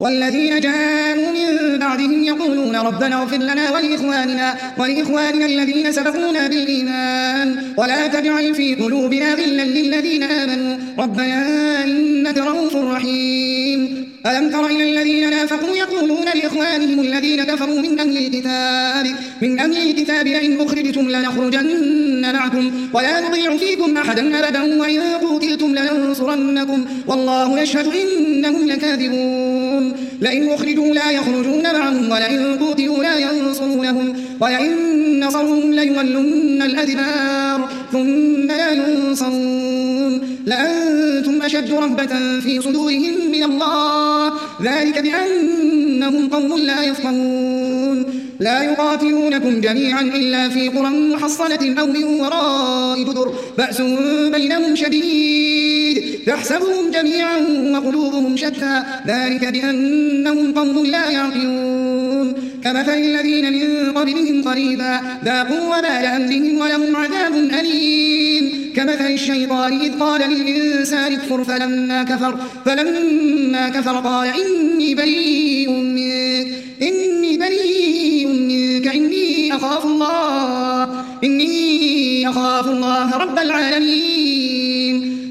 والذين جاءوا من بعدهم يقولون ربنا اغفر لنا ولإخواننا الذين سبقونا بالإيمان ولا تجعل في قلوبنا غلا للذين آمنوا ربنا إنك رؤوف رحيم. ألم تر إلى الذين نافقوا يقولون لإخوانهم الذين كفروا من أهل الكتاب لئن أخرجتم لنخرجن معكم ولا نطيع فيكم أحدا أبدا وإن قتلتم لننصرنكم والله يشهد إنهم لكاذبون. لئن أخرجوا لا يخرجون معهم ولئن قتلوا لا ينصرونهم ولئن نصروهم ليولن الأدبار ثم لا ينصرون لأنتم أشد رهبة في صدورهم من الله ذلك بأنهم قوم لا يفقهون. لا يقاتلونكم جميعا إلا في قرى محصنة أو من وراء جدر بأس بينهم شديد تحسبهم جميعا وقلوبهم شتى ذلك بأنهم قوم لا يعقلون. كمثل الذين من قبلهم قريبا ذاقوا وبال أمرهم ولهم عذاب أليم. كمثل الشيطان إذ قال للإنسان اكفر فلما كفر قال إني بريء منك إني أخاف الله رب العالمين.